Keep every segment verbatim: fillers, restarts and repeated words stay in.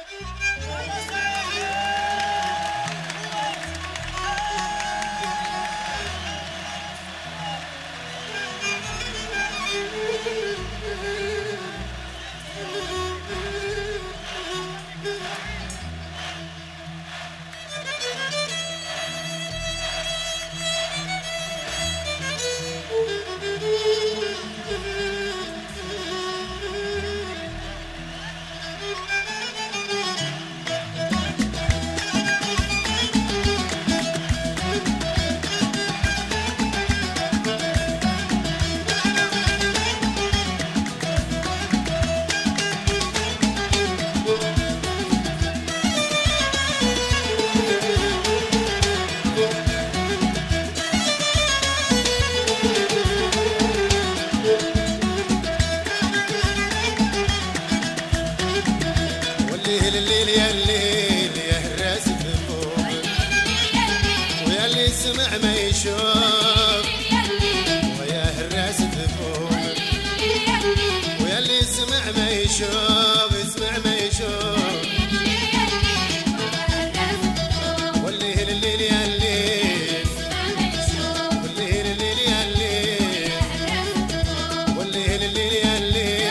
الليل يا الليل يا هراس الذنوب ويا اللي يسمع ما يشوف ويا هراس الذنوب ويا اللي يسمع ما يشوف يسمع ما يشوف والليل الليل يا الليل والليل الليل يا الليل والليل الليل يا الليل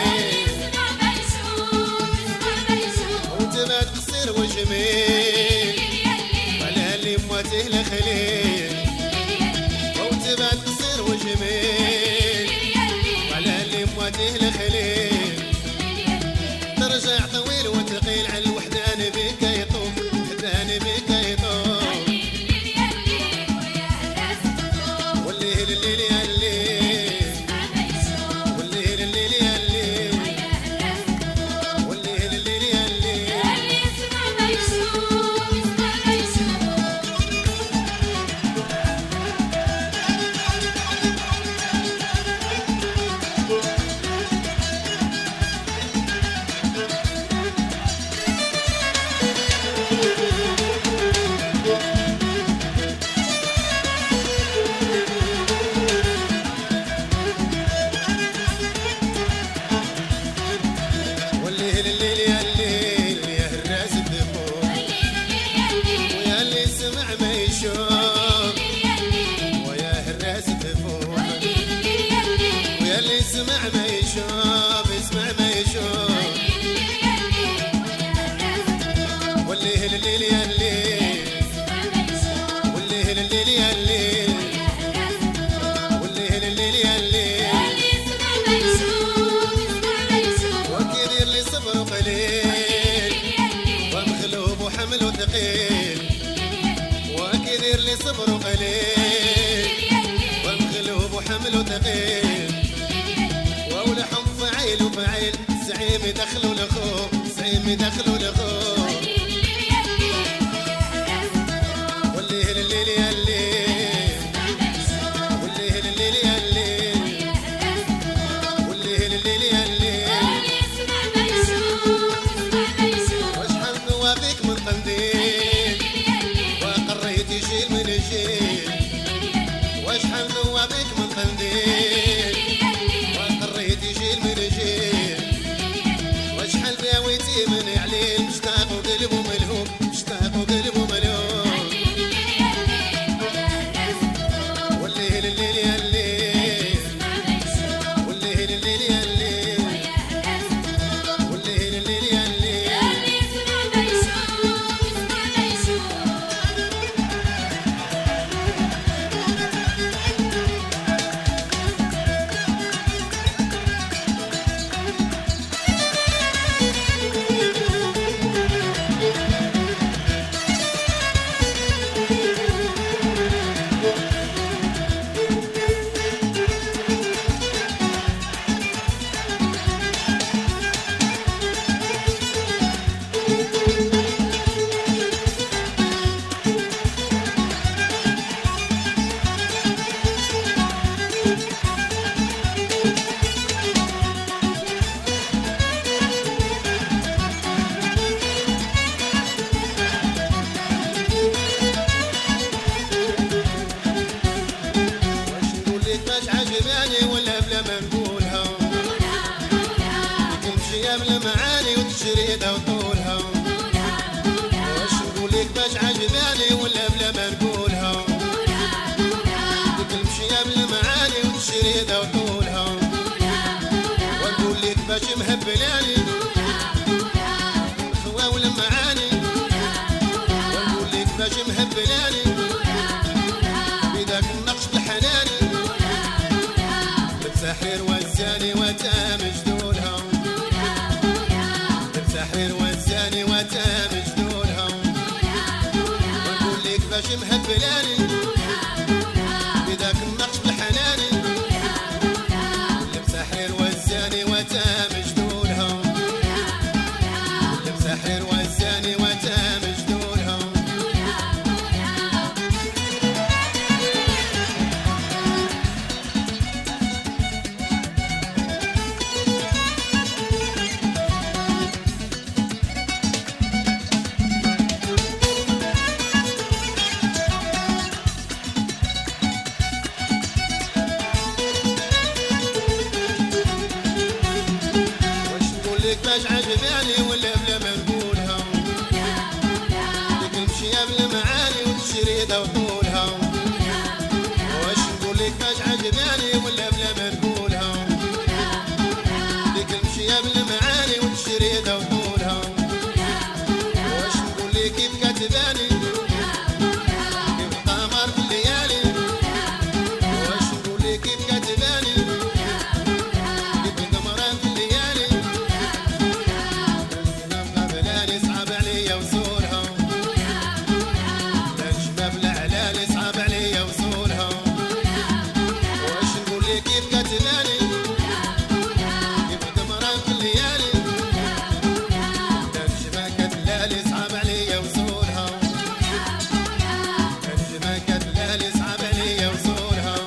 وتبعد قصير وجميل على اللي مواته لخليل وتبعد قصير وجميل على اللي مواته لخليل ترجع طويل وثقيل على الوحدان بك يطوف وحدان بك يطوف والليل الليل يا الليل والليل الليل يا الليل والليل الليل يا الليل والليل الليل يا الليل يا هراس الذنوب ويا اللي يسمع ما يشوف ويا هراس الذنوب ويا اللي يسمع ما يشوف يسمع ما يشوف والليل الليل يا الليل والليل الليل يا الليل والليل الليل يا الليل وكثير اللي صبر قليل ومغلوب وحمل وثقيل وكثير اللي صبر قليل ومغلوب وحمل وثقيل ولحم فعيل وفعيل زعيم يدخلوا لاخوه زعيم يدخلوا لاخوه والليل الليل يا الليل والليل الليل يا الليل والليل الليل يا الليل واشحال نوافيك من قنديل وقريت يشيل من الجيل واشحال نوافيك من قنديل وقريت يشيل من الجيل واشحال باويتي من عليل مشتاق وقلبه ملهوم مشتاق وقلبه ملهوم والليل الليل يا الليل والليل الليل يا الليل والليل الليل يا الليل واش نقول لك باش عجباني ولا بلا ما نقولها تمشي يا بلا معاني وتجريدها وطولها حرير والزاني وتام جدولها لبس حرير والزاني وتام جدولها ونقول لك باش مهبلاني بذاك النقش بالحناني لبس حرير والزاني وتام جدولها لبس حرير والزاني وتام جدولها باش عجباني ولا بلا ما نقولها ديك المشية بلا معاني والشريدة وطولها واش نقول لك باش عجباني ولا بلا ما نقولها ديك المشية بلا معاني والشريدة وطولها واش نقول لك كيف كتباني كيف القمر في الليالي واش نقول لك كيف كتباني كيف القمر في الليالي صعب عليا وصولها لا الشباب العلالي صعب عليا وصولها واش نقول لك كيف كتباني كيف القمرة في الليالي لا الشباب كتلالي صعب عليا وصولها لا الشباب كتلالي صعب عليا وصولها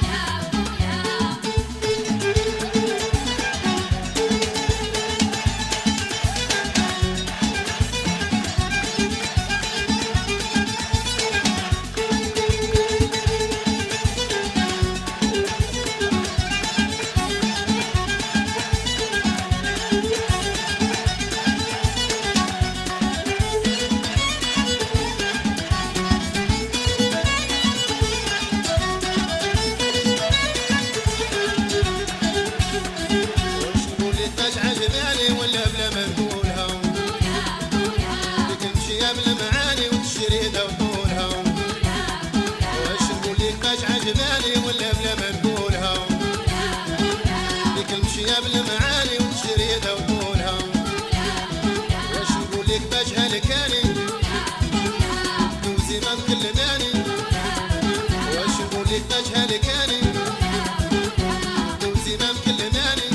عجباني ولا بلا ما نقولها ديك المشية بلا معاني والشريدة وطولها واش نقول لك باش عجباني ولا بلا ما نقولها ديك المشية بلا معاني والشريدة وطولها واش نقول لك باش هلكاني دوزي ما مكلماني واش نقول لك باش هلكاني دوزي ما مكلماني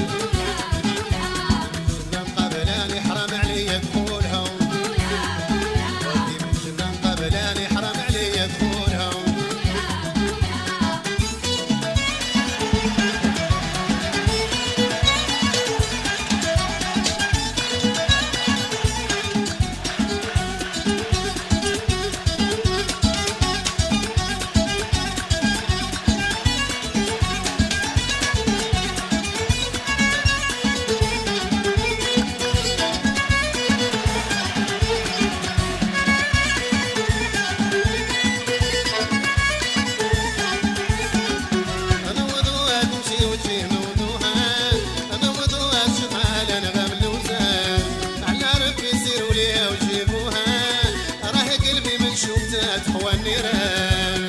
حرام عليا دخولها ودي من جنان قبلاني حرام عليا دخولها تحوى النيران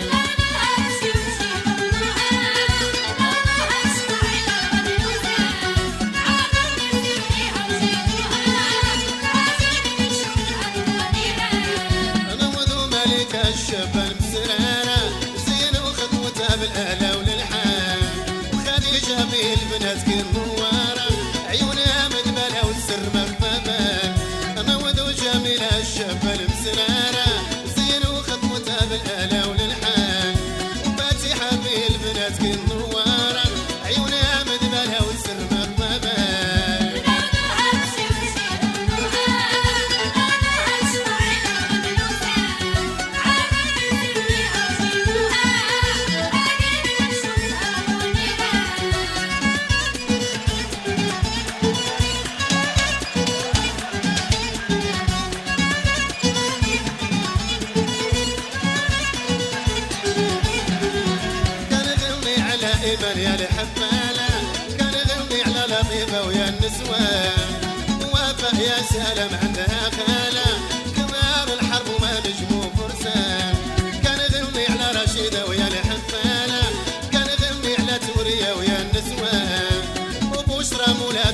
أنا وذو ملك الشابة المسرانة زين وخطوتها بالأهلا والالحان وخديجة بالبنات كل نوارة عيونها مدبلة والسر مخففة أنا وذو جميلة الشابة المسرانة بالآلة والالحان وفاتحة بالبنات كل نوارة عيونها مدبلة والسر مخففة إيمان يا الحفالة كان غني على لطيفة ويا النسوان وافق يا سلام عندها خالة كبار الحرب وما نجمو فرسان كان غني على رشيدة ويا الحفالة كان غني على تورية ويا النسوان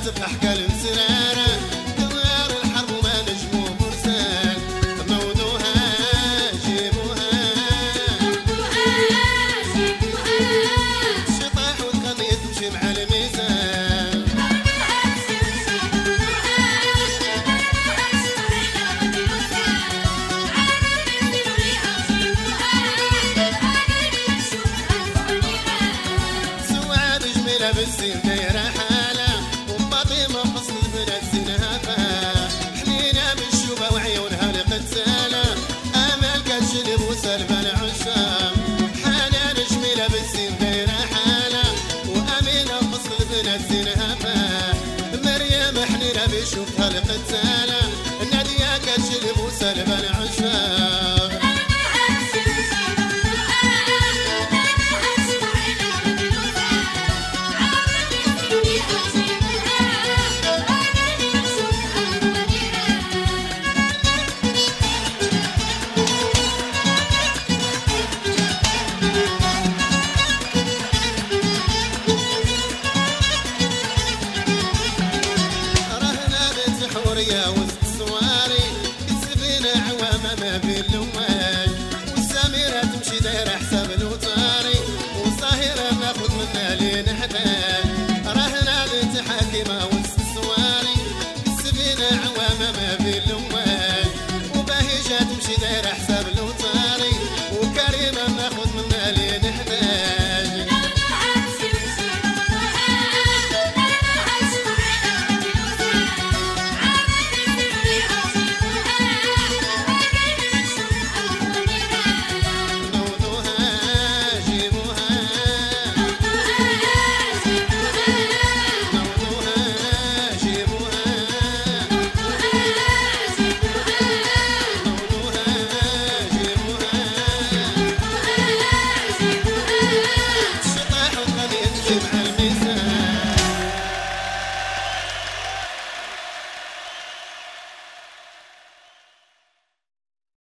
تفلح كلم سرارة دوار الحرب وما نجمو فرسان مودوها جيبوها شطاح وتغني تمشي مع الميزان سواد جميلة بالسين دايرة حالة وفاطمة فصل البنات زينها فا حنينة بالشوبة وعيونها لقتالة امل كتجلب وسلبة العشام حنان جميلة بالسين دايرة حالة وامينة فصل البنات زينها فا مريم حنينة بشوفها لقتالة نادية كتجلب وسلبة العشام حورية وسط الصواري كتسفينا عوامة ما بين الأمواج والسميرة تمشي دايرة حساب الوتاري والصاهرة ناخد منها لين نحتاج راهنا بنت حاكمة